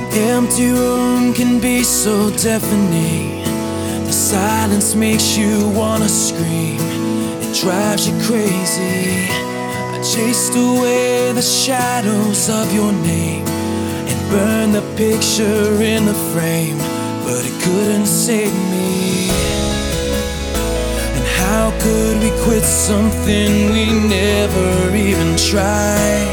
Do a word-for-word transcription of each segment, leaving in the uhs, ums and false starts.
Empty room can be so deafening. The silence makes you wanna scream. It drives you crazy. I chased away the shadows of your name and burned the picture in the frame, but it couldn't save me. And how could we quit something we never even tried?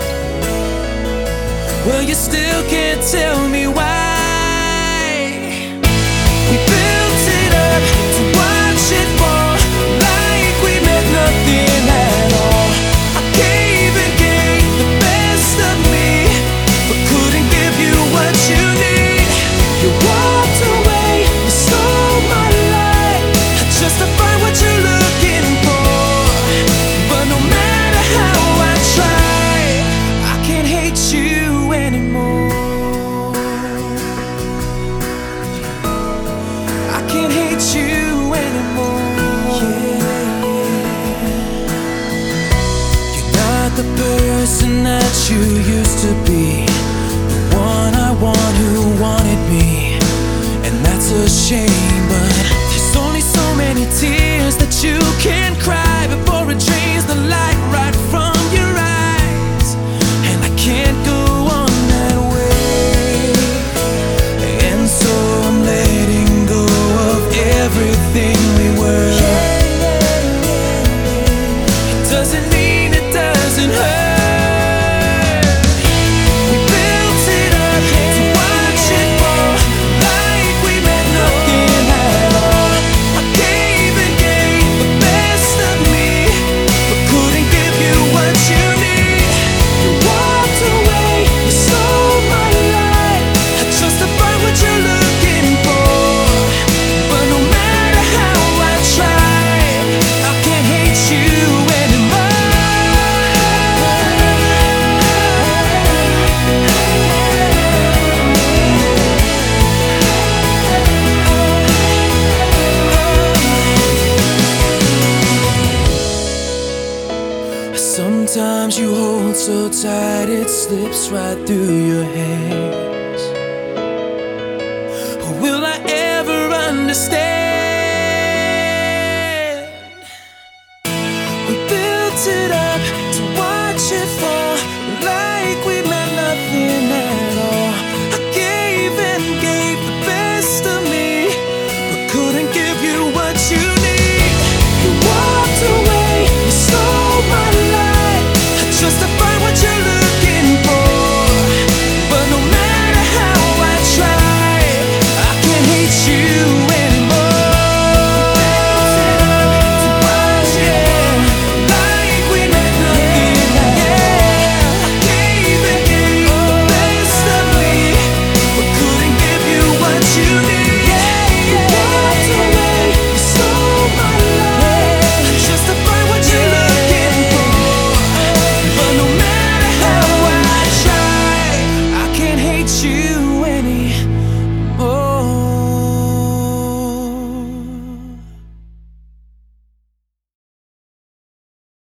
Well, you still can't tell me why. We built it up to watch it fall, like we meant nothing at all. I gave and gave the best of me, but couldn't give you what you need. You walked away, you stole my light, I justify what you're looking for. But no matter how I try, I can't hate you anymore. I can't hate you anymore. Yeah. You're not the person that you used to be, the one I want who wanted me, and that's a shame. But there's only so many tears that you can cry before it drains the light right from your eyes. And I can't go on that way, and so I'm letting go of everything we were. It doesn't mean it doesn't hurt. We built it up to watch it fall, like we meant nothing at all. I gave and gave the best of me, but couldn't give you what you need. You walked away, you stole my light, I justify what you're looking for. But no matter how I try, I can't hate you anymore. Sometimes you hold so tight it slips right through your hands. Will I ever understand?